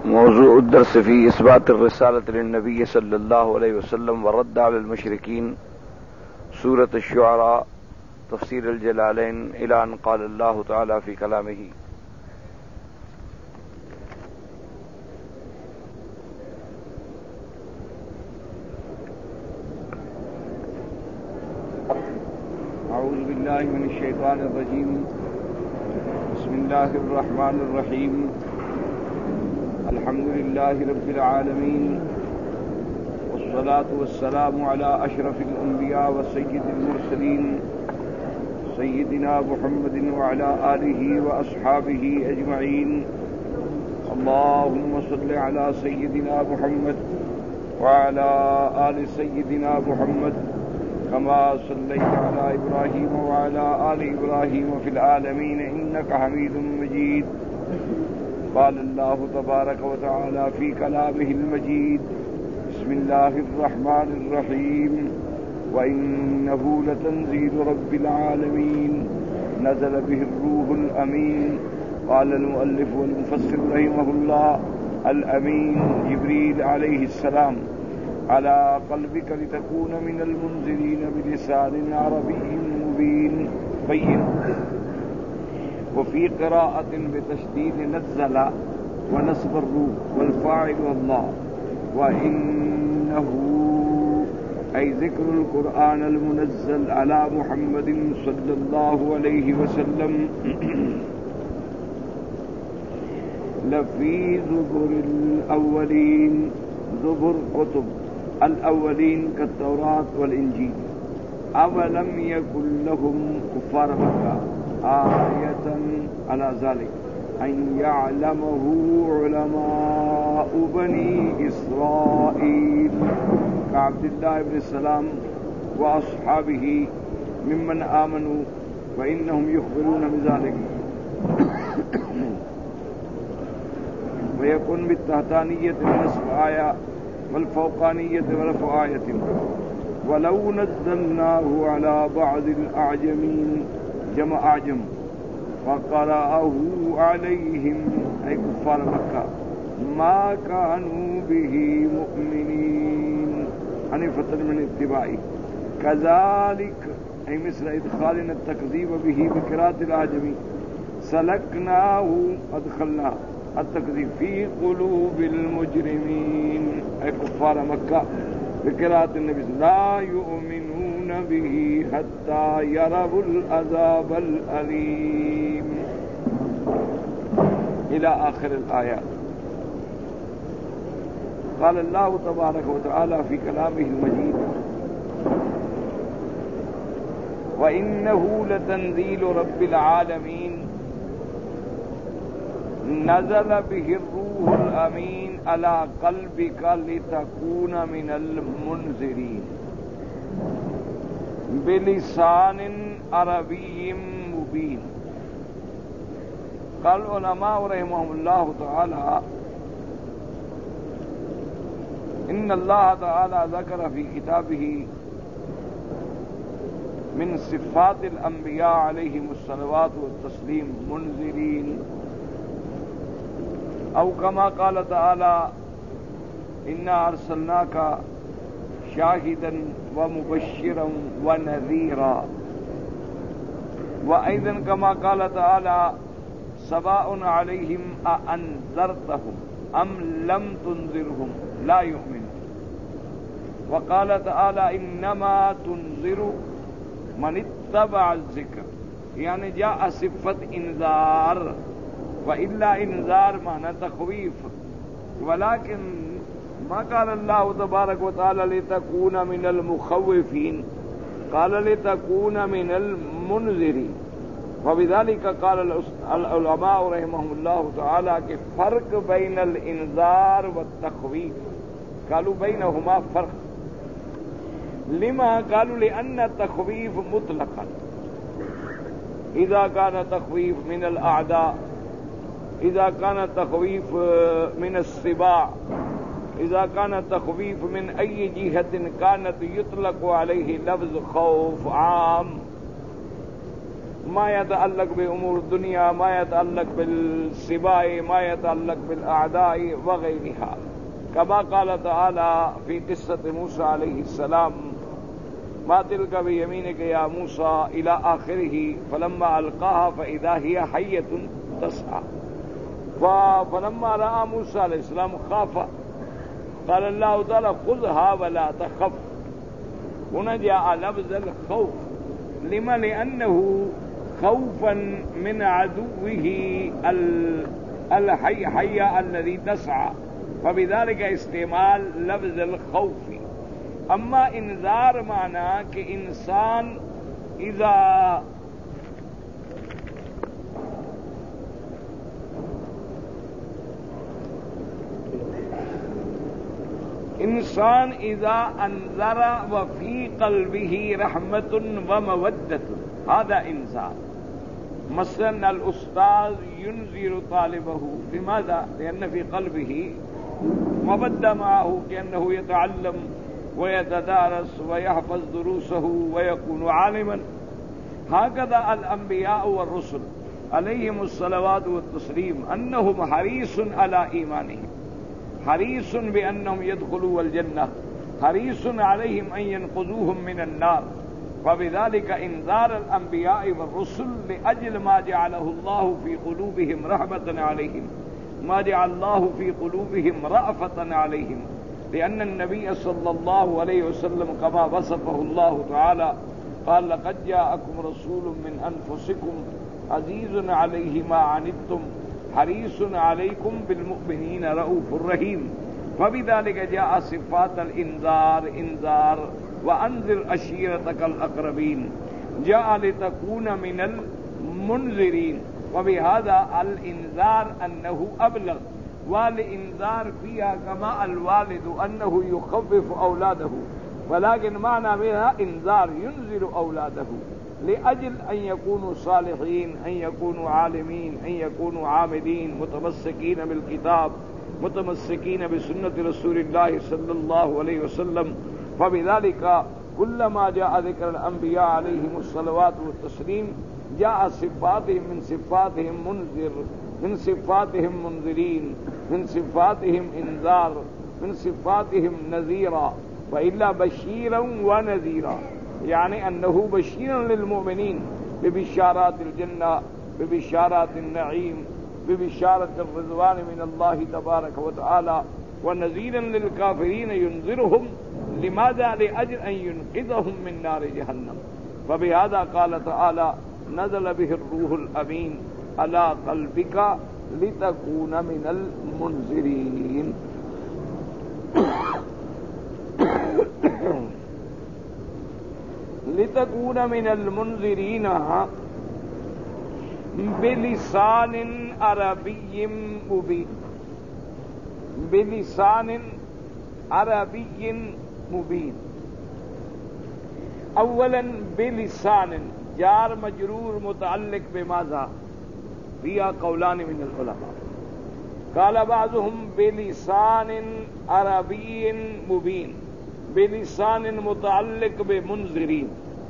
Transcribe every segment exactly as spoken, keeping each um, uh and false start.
موضوع الدرس في إثبات الرسالة للنبي صلى الله عليه وسلم والرد على المشركين، سورة الشعراء، تفسير الجلالين، إلى أن قال الله تعالى في كلامه: أعوذ بالله من الشيطان الرجيم. بسم الله الرحمن الرحيم. الحمد لله رب العالمين، والصلاة والسلام على أشرف الأنبياء وسيد المرسلين سيدنا محمد وعلى آله وأصحابه أجمعين. اللهم صل على سيدنا محمد وعلى آل سيدنا محمد كما صليت على إبراهيم وعلى آل إبراهيم في العالمين إنك حميد مجيد. قال الله تبارك وتعالى في كلامه المجيد: بسم الله الرحمن الرحيم. وإنه لتنزيل رب العالمين نزل به الروح الأمين. قال المؤلف والمفسر رحمه الله: الأمين جبريل عليه السلام على قلبك لتكون من المنذرين بلسان عربي مبين بين. وفي قراءة بتشديد نزل ونصب الروح والفاعل الله. وإنه أي ذكر القرآن المنزل على محمد صلى الله عليه وسلم لفي زبر الأولين. زبر كتب الأولين كالتوراة والإنجيل. أولم يكن لهم كفار مكة آية على ذلك أن يعلمه علماء بني إسرائيل كعبد الله بن السلام وأصحابه ممن آمنوا، وإنهم يخبرون بذلك. ويكون بالتحتانية ونصب آية والفوقانية ورفع آية. ولو نزلناه على بعض الأعجمين جمع أعجم فقرأه عليهم أي كفار مكة ما كانوا به مؤمنين عن فتر من اتباعه. كذلك أي مثل إدخالنا التكذيب به بقراءة الأعجمي. سلكناه أدخلنا التكذيب في قلوب المجرمين أي كفار مكة بقراءة النبي لا يؤمنون به حتى يروا العذاب الأليم إلى آخر الآيات. قال الله تبارك وتعالى في كلامه المجيد: وإنه لتنزيل رب العالمين نزل به الروح الأمين على قلبك لتكون من المنذرين بلسان عربي مبين. قال العلماء رحمهم الله تعالى: إن الله تعالى ذكر في كتابه من صفات الأنبياء عليهم الصلوات والتسليم منذرين، أو كما قال تعالى: إنا أرسلناك شاهدا ومبشرا ونذيرا. وأيضا كما قال تعالى: سواء عليهم أأنذرتهم أم لم تنذرهم لا يؤمنون. وقال تعالى: إنما تنذر من اتبع الذكر، يعني جاء صفة إنذار، وإلا إنذار معنى تخويف. ولكن ما قال الله تبارك وتعالى لتكون من المخوفين، قال لتكون من المنذرين. وبذلك قال العلماء رحمهم الله تعالى کہ فرق بين الإنذار والتخويف، قالوا بينهما فرق. لما؟ قالوا لأن التخويف مطلقا إذا كان تخويف من الأعداء، إذا كان التخويف من السباع، إذا كان التخويف من أي جهة كانت يطلق عليه لفظ خوف عام. ما يتعلق بأمور الدنيا، ما يتعلق بالسباع، ما يتعلق بالأعداء وغيرها، كما قال تعالى في قصة موسى عليه السلام: ما تلك بيمينك يا موسى إلى آخره، فلما ألقاها فإذا هي حية تسعى. فلما رأى موسى عليه السلام خاف، قال الله تعالى: خذها ولا تخف. هنا جاء لفظ الخوف. لما؟ لأنه خوفا من عدوه الحي حي الذي تسعى، فبذلك استعمال لفظ الخوف. اما انذار معنی کہ انسان اذا انسان اذا انذر وفي قلبه رحمة ومودة، هذا انذار. مثلا الاستاذ ينذر طالبه، لماذا؟ لأن في قلبه مودة معه، كأنه يتعلم ويتدارس ويحفظ دروسه ويكون عالما. هكذا الأنبياء والرسل عليهم الصلوات والتسليم، أنهم حريص على إيمانهم، حريص بأنهم يدخلوا الجنة، حريص عليهم أن ينقذوهم من النار. فبذلك انذار الأنبياء والرسل لأجل ما جعله الله في قلوبهم رحمة عليهم، ما جعل الله في قلوبهم رأفة عليهم. لأن النبي صلى الله عليه وسلم كما وصفه الله تعالى قال: لقد جاءكم رسول من أنفسكم عزيز عليه ما عنتم حريص عليكم بالمؤمنين رؤوف رحيم. فبذلك جاء صفات الإنذار: إنذار وأنذر عشيرتك الأقربين، جاء لتكون من المنذرين. وبهذا الإنذار أنه أبلغ، والإنذار فيها كما الوالد أنه يخفف أولاده، ولكن معنى منها إنذار ينذر أولاده لأجل أن يكونوا صالحين، أن يكونوا عالمين، أن يكونوا عاملين، متمسكين بالكتاب، متمسكين بسنة رسول الله صلى الله عليه وسلم. فبذلك كلما جاء ذكر الأنبياء عليهم الصلوات والتسليم جاء صفاتهم من صفاتهم منذر، من صفاتهم منذرين، من صفاتهم انذار، من صفاتهم نذيرا، وإلا بشيرا ونذيرا، يعني أنه بشيرا للمؤمنين ببشارات الجنة، ببشارات النعيم، ببشارة الرضوان من الله تبارك وتعالى، ونذيرا للكافرين ينذرهم. لماذا؟ لأجل أن ينقذهم من نار جهنم. فبهذا قال تعالى: نزل به الروح الأمين على قلبك لتكون من المنذرين. لتكون من المنذرين بلسان عربي مبين، بلسان عربي مبين. اولا بلسان جار مجرور متعلق بماذا؟ فيها قولان من العلماء. قال بعضهم بلسان عربي مبين، بلسان متعلق بمنذرين،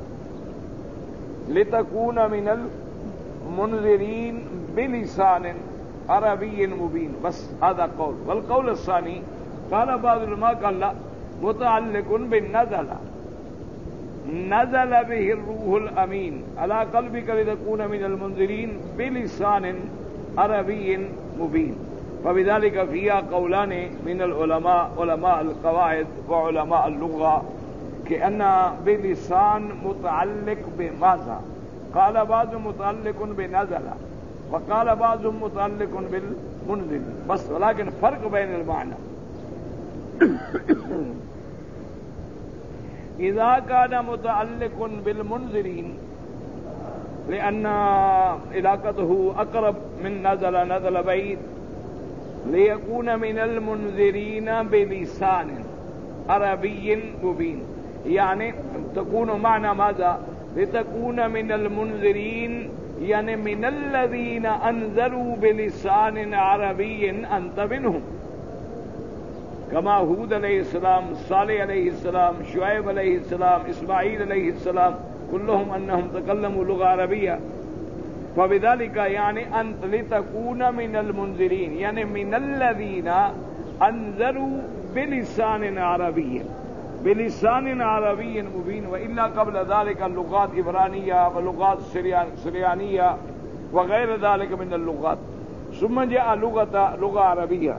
لتكون من المنذرين بلسان عربي مبين. بس هذا قول. والقول الثاني قال بعض العلماء قال لا، متعلق بالنزل، نزل به الروح الأمين على قلبك لتكون من المنذرين بلسان عربي مبين. فبذلك فيها قولان من العلماء، علماء القواعد وعلماء اللغة، كأن بلسان متعلق بماذا؟ قال بعضهم متعلق بنزل، وقال بعضهم متعلق بالمنذر. بس ولكن فرق بين المعنى. إذا كان متعلق بالمنذرين لأن علاقته أقرب من نزل، نزل بعيد، ليكون من المنذرين بلسان عربي مبين، يعني تكون معنى ماذا؟ لتكون من المنذرين، يعني من الذين أنذروا بلسان عربي أنت منهم، كما هود علیہ السلام، صالح علیہ السلام، شعیب علیہ السلام، اسماعیل علیہ السلام، كلهم أنهم تكلموا لغة عربية. فبذلك یعنی انت لتکون من المنذرین یعنی من الذین انذروا بلسان عربی بلسان عربی مبین والا قبل ذلك اللغات عبرانیہ ولغات سریانیہ وغیر ذلك من اللغات ثم جاء لغة لغة عربية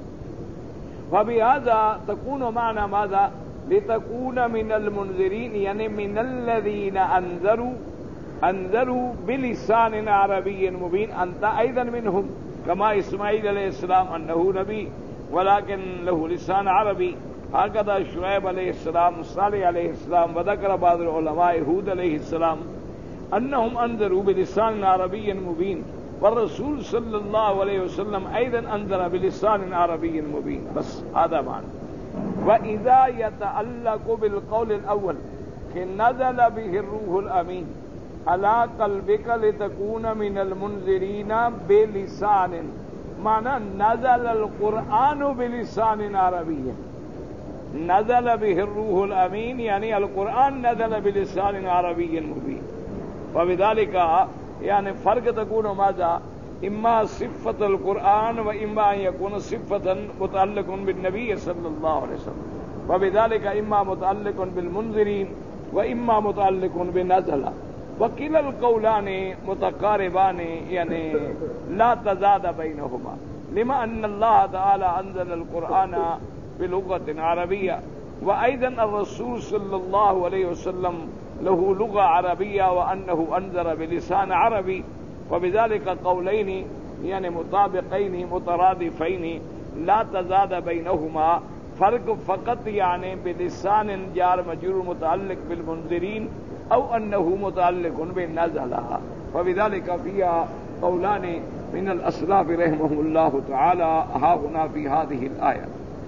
وبهذا تكون معنى ماذا لتكون من المنذرين يعني من الذين أنذروا أنذروا بلسان عربي مبين أنت أيضا منهم كما إسماعيل عليه السلام أنه نبي ولكن له لسان عربي هكذا شعيب عليه السلام صالح عليه السلام وذكر بعض العلماء هود عليه السلام أنهم أنذروا بلسان عربي مبين والرسول صلى الله عليه وسلم أيضا أنذر بلسان عربي مبين بس هذا معنى. وإذا يتعلق بالقول الأول نزل به الروح الأمين على قلبك لتكون من المنذرين بلسان معنى نزل القرآن بلسان عربي نزل به الروح الأمين يعني القرآن نزل بلسان عربي مبين وبذلك يعني فرق تكون ماذا إما صفة القرآن وإما أن يكون صفة متعلق بالنبي صلى الله عليه وسلم وبذلك إما متعلق بالمنذرين وإما متعلق بنزل وكلا القولان متقاربان يعني لا تزاد بينهما لما أن الله تعالى أنزل القرآن بلغة عربية وأيضا الرسول صلى الله عليه وسلم له لغة عربية وأنه أنذر بلسان عربي وبذلك قولين يعني مطابقين مترادفين لا تزاد بينهما فرق فقط يعني بلسان جار مجرور متعلق بالمنذرين أو أنه متعلق بالنزلة وبذلك فيها قولان من الأسلاف رحمه الله تعالى ها هنا في هذه الآية.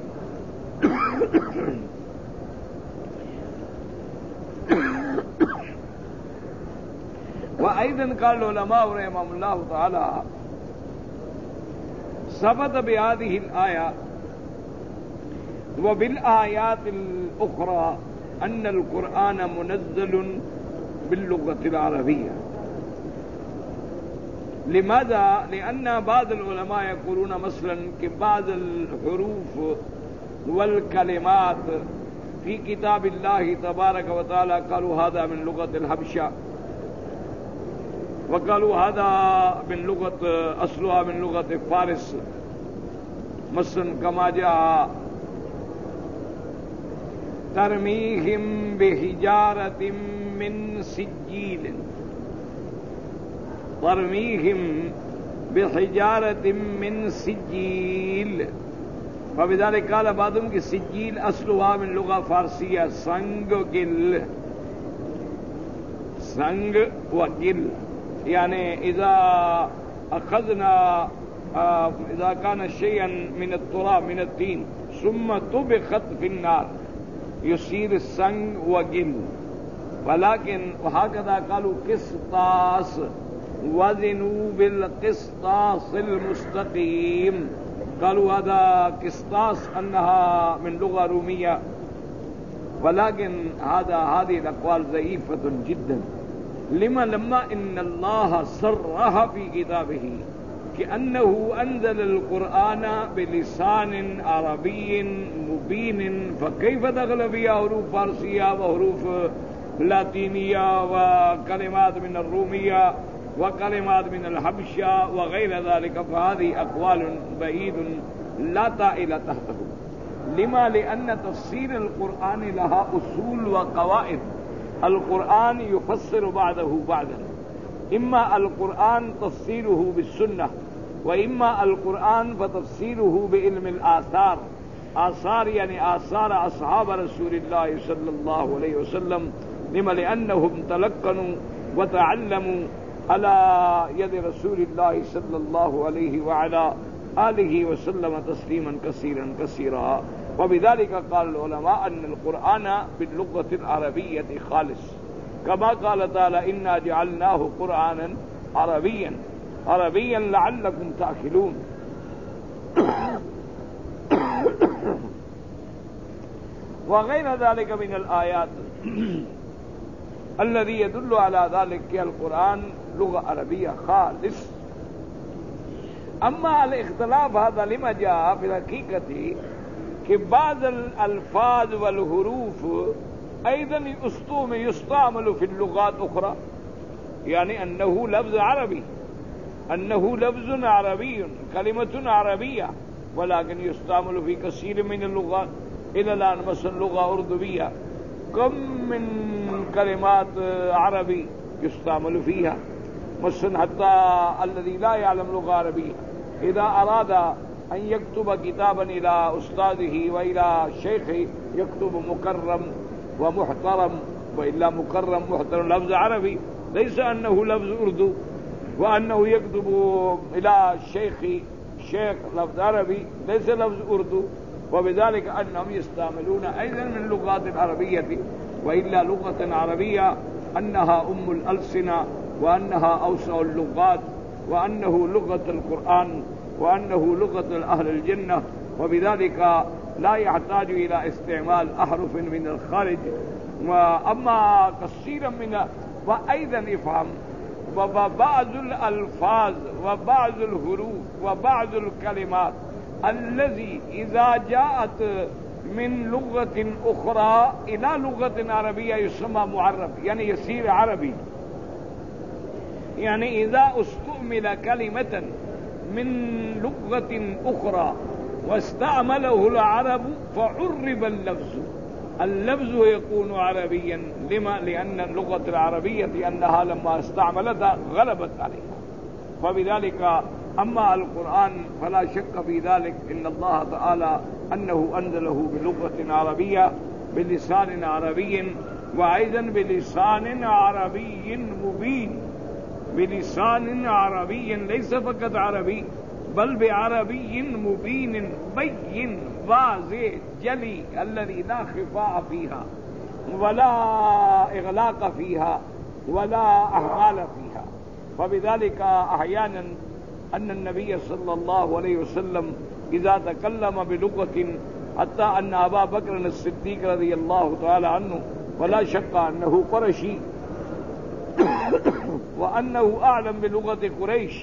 وأيضا قال العلماء رحمهم الله تعالى ثبت بهذه الآية وبالآيات الأخرى أن القرآن منزل باللغة العربية. لماذا؟ لأن بعض العلماء يقولون مثلا كبعض الحروف والكلمات في كتاب الله تبارك وتعالى قالوا هذا من لغة الحبشة وقالوا هذا من لغة أصلها من لغة فارس مثلا كما جاء ترميهم بحجارة من سجيل ترميهم بحجارة من سجيل فبذلك قال بعضهم کہ سجیل اصلها من لغة فارسية سنگ گل سنگ و گل يعني إذا أخذنا إذا كان شيئا من التراب من الطين ثم طبخت في النار يصير السنگ وجل ولكن وهكذا قالوا قسطاس وزنوا بالقسطاس المستقيم قالوا هذا قسطاس أنها من لغة رومية ولكن هذا هذه الأقوال ضعيفة جدا. لما لما إن الله صرح في كتابه كأنه أنزل القرآن بلسان عربي مبين فكيف دخل فيها حروف فارسية وحروف لاتينية وكلمات من الرومية وكلمات من الحبشة وغير ذلك فهذه أقوال بعيد لا طائل تحته. لما لأن تفسير القرآن لها أصول وقواعد القرآن يفسر بعده بعدا إما القرآن تفسيره بالسنة وإما القرآن فتفسيره بعلم الآثار آثار يعني آثار أصحاب رسول الله صلى الله عليه وسلم لما لأنهم تلقنوا وتعلموا على يد رسول الله صلى الله عليه وعلى آله وسلم تسليما كثيرا كثيرا. وبذلك قال العلماء أن القرآن باللغة العربية خالص كما قال تعالى إنا جعلناه قرآنا عربيا عربيا لعلكم تأكلون. وغير ذلك من الآيات الذي يدل على ذلك کہ القرآن لغة عربية خالص. أما الاختلاف هذا لما جاء في الحقيقة کہ بعض الألفاظ والحروف أيضا يستعمل في اللغات أخرى، يعني أنه لفظ عربي، أنه لفظ عربي كلمة عربية، ولكن يستعمل في كثير من اللغات. إلى الآن مثلا لغة أردوية كم من كلمات عربي يستعمل فيها، مثلا حتى الذي لا يعلم لغة عربية إذا أراد أن يكتب كتابا إلى أستاذه وإلى شيخه يكتب مكرم ومحترم، وإلا مكرم محترم لفظ عربي، ليس أنه لفظ أردو، وأنه يكتب إلى الشيخ شيخ لفظ عربي ليس لفظ أردو. وبذلك أنهم يستعملون أيضا من اللغات العربية، وإلا لغة عربية أنها أم الألسنة، وأنها أوسع اللغات، وأنه لغة القرآن، وأنه لغة أهل الجنة، وبذلك لا يحتاج إلى استعمال أحرف من الخارج. وأما كثيرا من وأيضا افهم وبعض الألفاظ وبعض الحروف وبعض الكلمات الذي إذا جاءت من لغة أخرى إلى لغة عربية يسمى معرب، يعني يصير عربي. يعني إذا استعمل كلمة من لغة أخرى واستعمله العرب فعرب اللفظ، اللفظ يكون عربيا. لما؟ لأن اللغة العربية أنها لما استعملتها غلبت عليها. فبذلك أما القرآن فلا شك في ذلك، إن الله تعالى أنه أنزله بلغة عربية بلسان عربي، وأيضا بلسان عربي مبين، بلسان عربي ليس فقط عربي بل بعربي مبين بين واضح جلي الذي لا خفاء فيها ولا إغلاق فيها ولا أحمال فيها. فبذلك أحيانا أن النبي صلى الله عليه وسلم إذا تكلم بلغة حتى أن أبا بكر الصديق رضي الله تعالى عنه ولا شك أنه قرشي وأنه أعلم بلغة قريش،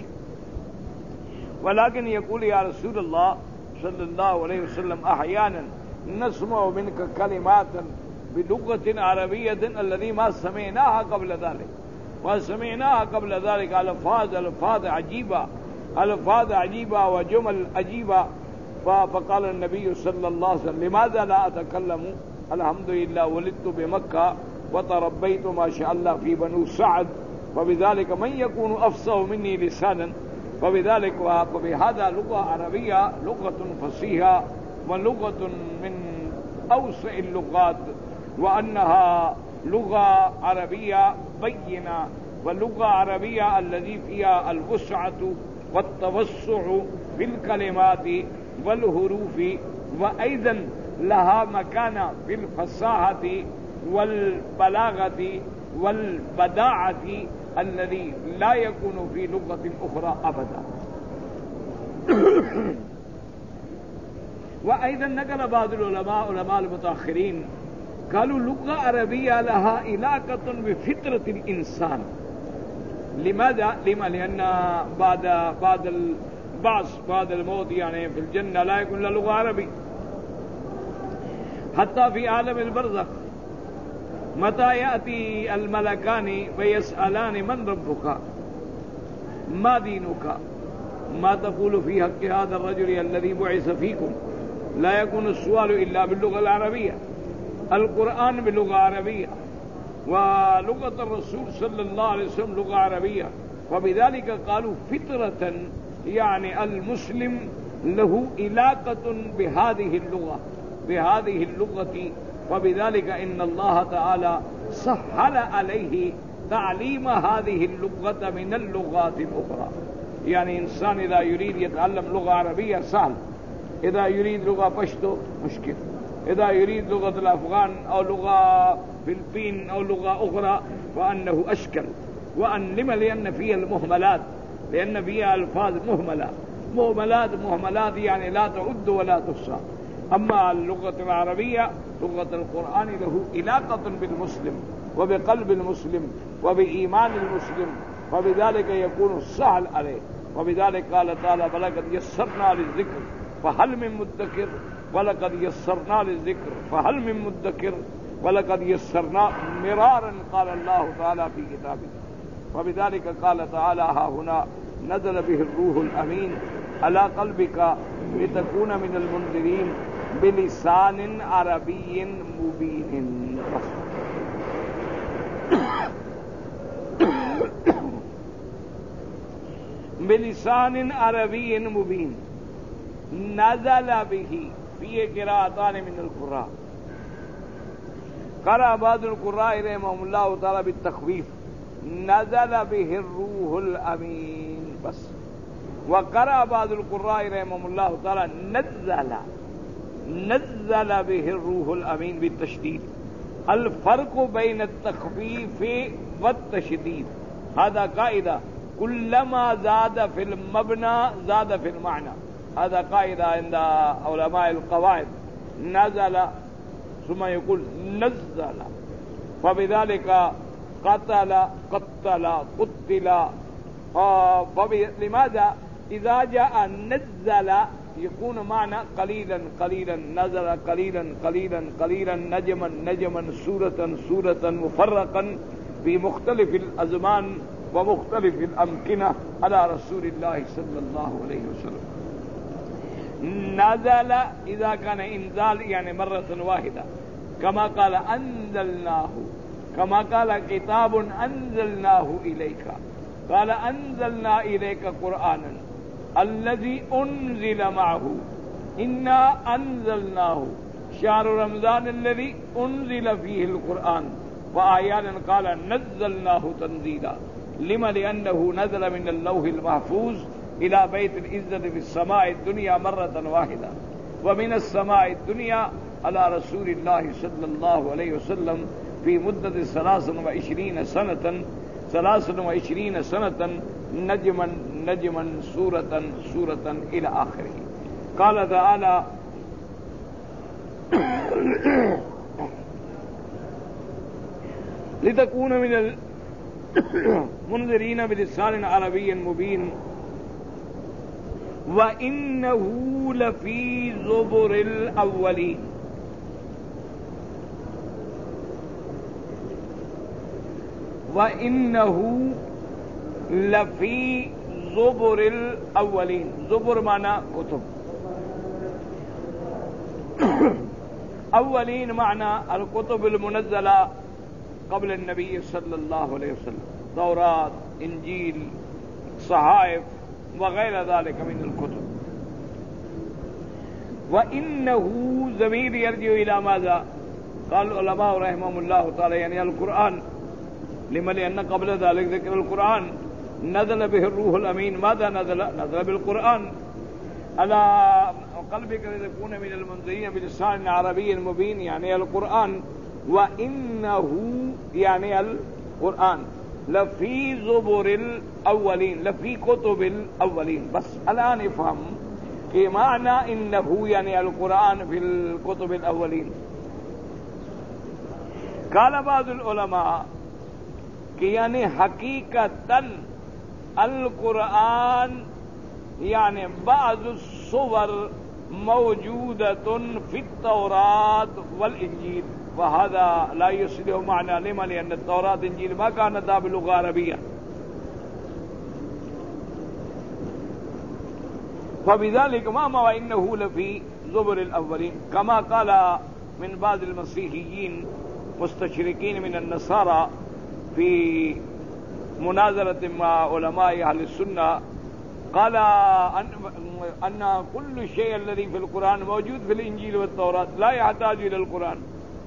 ولكن يقول يا رسول الله صلى الله عليه وسلم أحيانا نسمع منك كلمات بلغة عربية الذي ما سمعناها قبل ذلك، وسمعناها قبل ذلك ألفاظ ألفاظ عجيبة ألفاظ عجيبة وجمل عجيبة. فقال النبي صلى الله عليه وسلم لماذا لا أتكلم؟ الحمد لله ولدت بمكة وتربيت ما شاء الله في بنو سعد، وبذلك من يكون أفصح مني لسانا. فبذلك وبهذا لغة عربية لغة فصيحة ولغة من أوسع اللغات، وأنها لغة عربية بينة، واللغة عربية الذي فيها الوسعة والتوسع في الكلمات والحروف، وأيضا لها مكانة في الفصاحة والبلاغة والبداعة الذي لا يكون في لغة أخرى أبدا. وأيضا نقل بعض العلماء علماء المتأخرين قالوا لغة عربية لها علاقة بفطرة الإنسان. لماذا؟ لما؟ لأن بعد بعد البعث بعد الموت يعني في الجنة لا يكون له لغة عربي، حتى في عالم البرزخ متى يأتي الملكان ويسألان من ربك ما دينك ما تقول في حق هذا الرجل الذي بعث فيكم، لا يكون السؤال إلا باللغة العربية، القرآن باللغة عربية، ولغة الرسول صلى الله عليه وسلم لغة عربية. فبذلك قالوا فطرة يعني المسلم له علاقة بهذه اللغة بهذه اللغة وبذلك إن الله تعالى سهل عليه تعليم هذه اللغة من اللغات الأخرى. يعني إنسان إذا يريد يتعلم لغة عربية سهل، إذا يريد لغة پشتو مشكل، إذا يريد لغة الأفغان أو لغة فلبين أو لغة أخرى فأنه أشكل. وأن لما؟ لأن فيها المهملات، لأن فيها ألفاظ مهملة مهملات مهملات يعني لا تعد ولا تحصى. أما اللغة العربية لغة القرآن له علاقة بالمسلم، وبقلب المسلم وبإيمان المسلم فبذلك يكون السهل عليه. وبذلك قال تعالى ولقد يسرنا للذكر فهل من مدكر ولقد يسرنا للذكر فهل من مدكر ولقد يسرنا مرارا قال الله تعالى في كتابه. وبذلك قال تعالى ها هنا نزل به الروح الأمين على قلبك لتكون من المنذرين بلسان عربي مبين. بلسان عربي مبين نزل به في قراءتان من القراء. قرأ بعض القراء رحمهم الله تعالى بالتخويف نزل به الروح الأمين بس. وقرأ بعض القراء رحمهم الله تعالى نزل نزل به الروح الأمين بالتشديد. الفرق بين التخفيف والتشديد هذا قاعدة كلما زاد في المبنى زاد في المعنى. هذا قاعدة عند علماء القواعد. نزل ثم يقول نزل. فبذلك قتل قتل قتل. آه لماذا إذا جاء نزل يكون معنى قليلا قليلا نزل قليلا قليلا قليلا نجما نجما سورة سورة مفرقا في مختلف الأزمان ومختلف الأمكنة على رسول الله صلى الله عليه وسلم. نزل إذا كان إنزال يعني مرة واحدة كما قال أنزلناه كما قال كتاب أنزلناه إليك قال أنزلنا إليك قرآنا الذي أنزل معه إنا أنزلناه شهر رمضان الذي أنزل فيه القرآن. وآيانا قال نزلناه تنزيلا. لما لأنه نزل من اللوح المحفوظ إلى بيت العزة في السماء الدنيا مرة واحدة ومن السماء الدنيا على رسول الله صلى الله عليه وسلم في مدة ثلاث وعشرين سنة ثلاث وعشرين سنة نجما نجما سورة سورة إلى آخره. قال تعالى لتكون من المنذرين بلسان عربي مبين وإنه لفي زبر الأولين. وإنه لفي زبر الأولين. زبر معنى كتب أولين معنى الكتب المنزلة قبل النبي صلى الله عليه وسلم توراة إنجيل صحائف وغير ذلك من الكتب. وإنه ضمير يرجع إلى ماذا؟ قال العلماء رحمهم الله تعالى يعني القرآن. لما لأن قبل ذلك ذكر القرآن نزل به الروح الأمين. ماذا نزل؟ نزل بالقرآن على قلبك لتكون من المنذرين بلسان عربي مبين يعني القرآن. وإنه يعني القرآن لفي زبر الأولين لفي كتب الأولين. بس الآن افهم کہ معنى إنه يعني القرآن في الكتب الأولين. قال بعض العلماء کہ یعنی حقیقتاً القرآن يعني بعض الصور موجودة في التوراة والإنجيل وهذا لا يصله معنى. لما لأن التوراة والإنجيل ما كانت بلغة عربية. فبذلك ما ما وإنه لفي زبر الأولين كما قال من بعض المسيحيين مستشرقين من النصارى في مناظرة مع علماء أهل السنة قال أن, أن كل شيء الذي في القرآن موجود في الإنجيل والتوراة لا يحتاج إلى القرآن.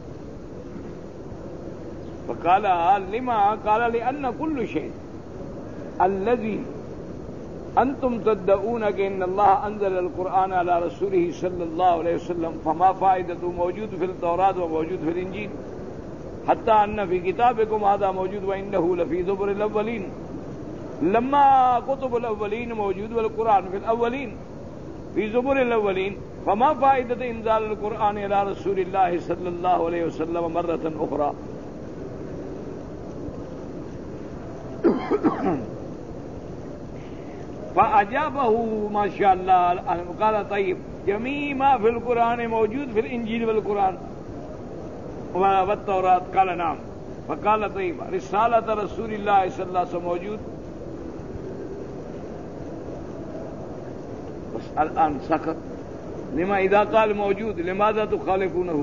فقال لما؟ قال لأن كل شيء الذي أنتم تدعون أن الله أنزل القرآن على رسوله صلى الله عليه وسلم فما فائدته موجود في التوراة وموجود في الإنجيل حتى أن في كتابكم هذا موجود وإنه لفي زبر الأولين. لما كتب الأولين موجود والقرآن في الأولين في زبر الأولين فما فائدة إنزال القرآن إلى رسول الله صلى الله عليه وسلم مرة أخرى. فأجابه ما شاء الله قال طيب جميع ما في القرآن موجود في الإنجيل والقرآن والتوراة قال نعم فقال طيب رسالة رسول الله صلى الله عليه وسلم موجود بس الآن سكت لما إذا قال موجود لماذا تخالفونه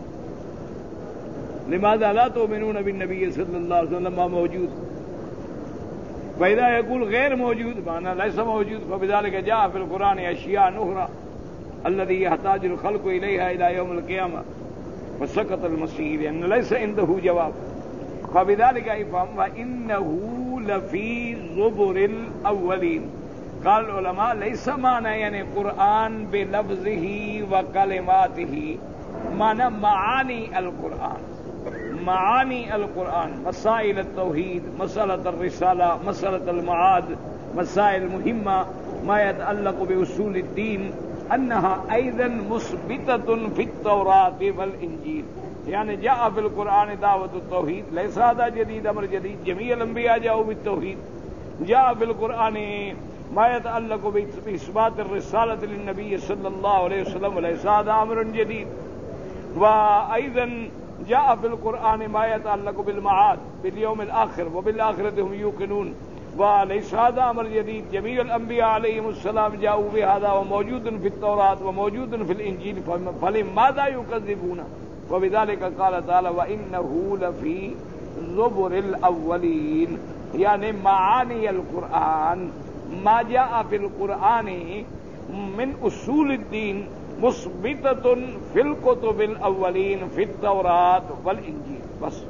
لماذا لا تؤمنون بالنبي صلى الله عليه وسلم ما موجود فإذا يقول غير موجود معنى ليس موجود فبذلك جاء في القرآن أشياء أخرى الذي يحتاج الخلق إليها إلى يوم القيامة فسكت المسيح لأن ليس عنده جواب فبذلك يفهم وإنه لفي زبر الأولين. قال العلماء ليس معنى يعني قرآن بلفظه وكلماته معنى معاني القرآن معاني القرآن مسائل التوحيد مسألة الرسالة مسألة المعاد مسائل مهمة ما يتعلق بأصول الدين أنها أيضا مثبتة في التوراة والإنجيل يعني جاء في القرآن دعوة التوحيد ليس هذا جديد أمر جديد جميع الأنبياء جاءوا بالتوحيد. جاء في القرآن ما يتعلق بإثبات الرسالة للنبي صلى الله عليه وسلم وليس هذا أمر جديد. وأيضا جاء في القرآن ما يتعلق بالمعاد باليوم الآخر وبالآخرة هم يوقنون وليس هذا أمر جديد. جميع الأنبياء عليهم السلام جاءوا بهذا وموجود في التوراة وموجود في الإنجيل فلماذا يكذبون وبذلك قال تعالى وإنه لفي زبر الأولين يعني معاني القرآن ما جاء في القرآن من أصول الدين مثبتة في الكتب الأولين في التوراة والإنجيل بس.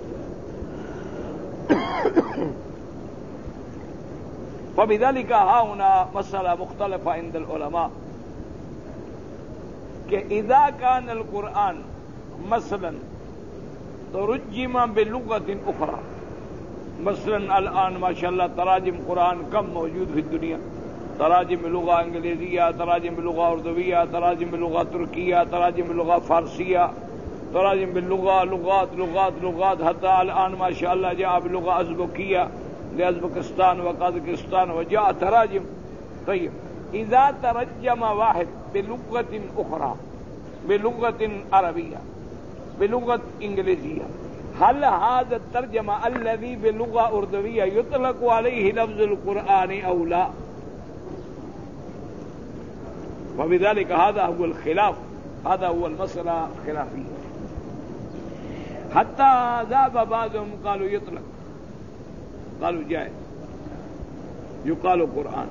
فبذلك ها هنا مسألة مختلفة عند العلماء کہ اذا كان القرآن مثلا ترجم بلغة أخرى مثلا الآن ما شاء الله تراجم قرآن کم موجود في الدنيا تراجم بلغة انگلیزیہ تراجم بلغة اردویہ تراجم بلغة ترکیہ تراجم بلغة فارسیہ تراجم باللغة لغات لغات لغات حتى الآن ما شاء الله جاء بلغة أزبكية لأزبكستان وقازقستان وجاء تراجم. طيب إذا ترجم واحد بلغة أخرى بلغة عربية بلغة إنجليزية هل هذا الترجمة الذي بلغة أردوية يطلق عليه لفظ القرآن أو لا؟ وبذلك هذا هو الخلاف هذا هو المسألة خلافية. حتى ذهب بعضهم قالوا يطلق قالوا جائز يقال قرآن.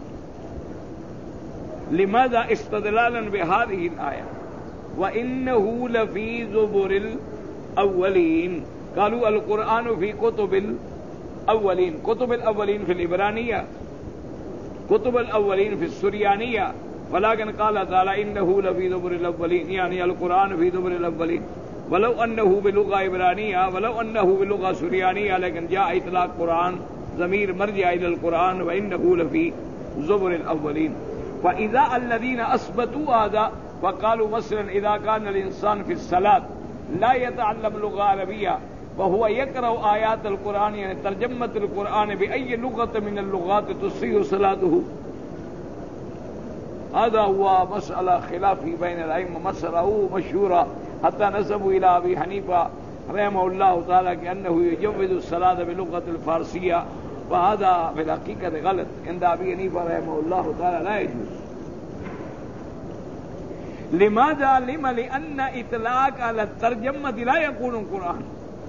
لماذا؟ استدلالا بهذه الآية وإنه لفي زبر الأولين. قالوا القرآن في كتب الأولين كتب الأولين في العبرانية كتب الأولين في السريانية ولكن قال تعالى إنه لفي زبر الأولين يعني القرآن في زبر الأولين ولو أنه بلغة عبرانية ولو أنه بلغة سريانية لكن جاء إطلاق قرآن ضمير مرجع إلى القرآن وإنه لفي زبر الأولين. فإذا الذين أثبتوا هذا فقالوا مثلا إذا كان الإنسان في الصلاة لا يتعلم لغة عربية وهو يقرأ آيات القرآن يعني ترجمة القرآن بأي لغة من اللغات تصيح صلاته. هذا هو مسألة خلافي بين الأئمة مسألة مشهورة حتى نسبوا إلى أبي حنيفة رحمه الله تعالى كأنه يجوز الصلاة بلغة الفارسية وهذا في الحقيقة غلط عند أبي حنيفة رحمه الله تعالى لا يجوز. لماذا؟ لما لأن إطلاق على الترجمة لا يكون قرآن.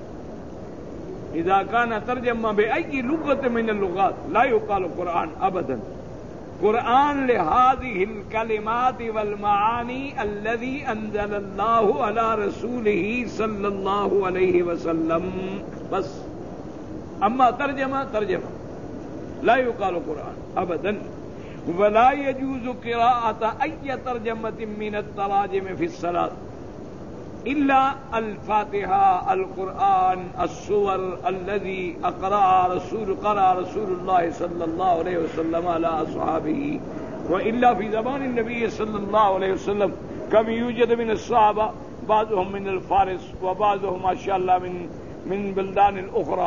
إذا كان ترجمة بأي لغة من اللغات لا يقال قرآن أبدا. قرآن لهذه الكلمات والمعاني الذي أنزل الله على رسوله صلى الله عليه وسلم بس. أما ترجمة ترجمة لا يقال قرآن أبدا. ولا يجوز قراءة أي ترجمة من التراجم في الصلاة إلا الفاتحة القرآن السور الذي أقرأ رسول قرأ رسول الله صلى الله عليه وسلم على أصحابه. وإلا في زمان النبي صلى الله عليه وسلم كم يوجد من الصحابة بعضهم من الفارس وبعضهم ما شاء الله من من بلدان الأخرى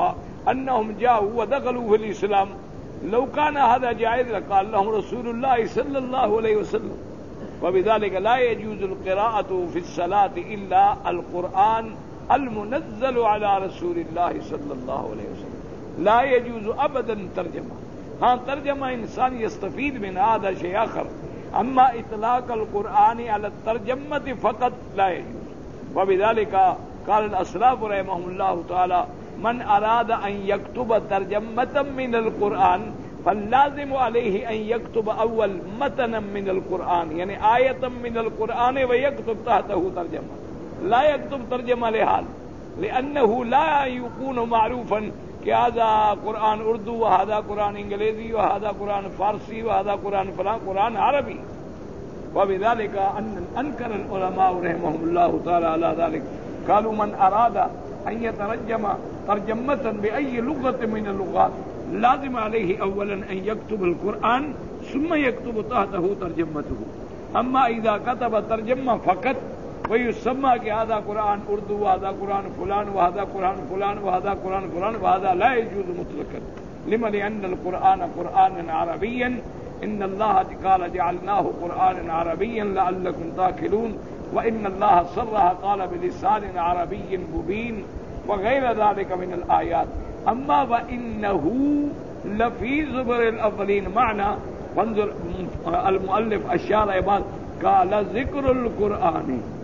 أنهم جاءوا ودخلوا في الإسلام لو كان هذا جائز لقال لهم رسول الله صلى الله عليه وسلم. وبذلك لا يجوز القراءة في الصلاة إلا القرآن المنزل على رسول الله صلى الله عليه وسلم. لا يجوز أبدا ترجمة. ہاں ترجمہ انسان يستفيد من هذا شيء آخر، أما إطلاق القرآن على الترجمة فقط لا يجوز. وبذلك قال الأسلاف رحمهم الله تعالى من أراد أن يكتب ترجمة من القرآن فاللازم عليه أن يكتب أول متنا من القرآن، يعني آية من القرآن ويكتب تحته ترجمة، لا يكتب ترجمة لحال، لأنه لا يكون معروفا کہ هذا قرآن اردو وهذا قرآن انگلیزی وهذا قرآن فارسی وهذا قرآن فلان قرآن عربي. وبذلك أن أنكر العلماء رحمهم الله تعالى على ذلك، قالوا من أراد أن يترجم ترجمة بأي لغة من اللغات لازم عليه أولا أن يكتب القرآن ثم يكتب تحته ترجمته. أما إذا كتب ترجمة فقط ويسمى کہ هذا قرآن اردو وهذا قرآن فلان وهذا قرآن فلان وهذا قرآن فلان وهذا لا يجوز مطلقا. لما؟ لأن القرآن قرآنا عربيا، إن الله قال جعلناه قرآنا عربيا لعلكم تاكلون، وإن الله صرح قال بلسان عربي مبين وغير ذلك من الآيات. أما وإنه لفي زبر الأولين معنى. وانظر المؤلف أشار عباد قال ذكر القرآن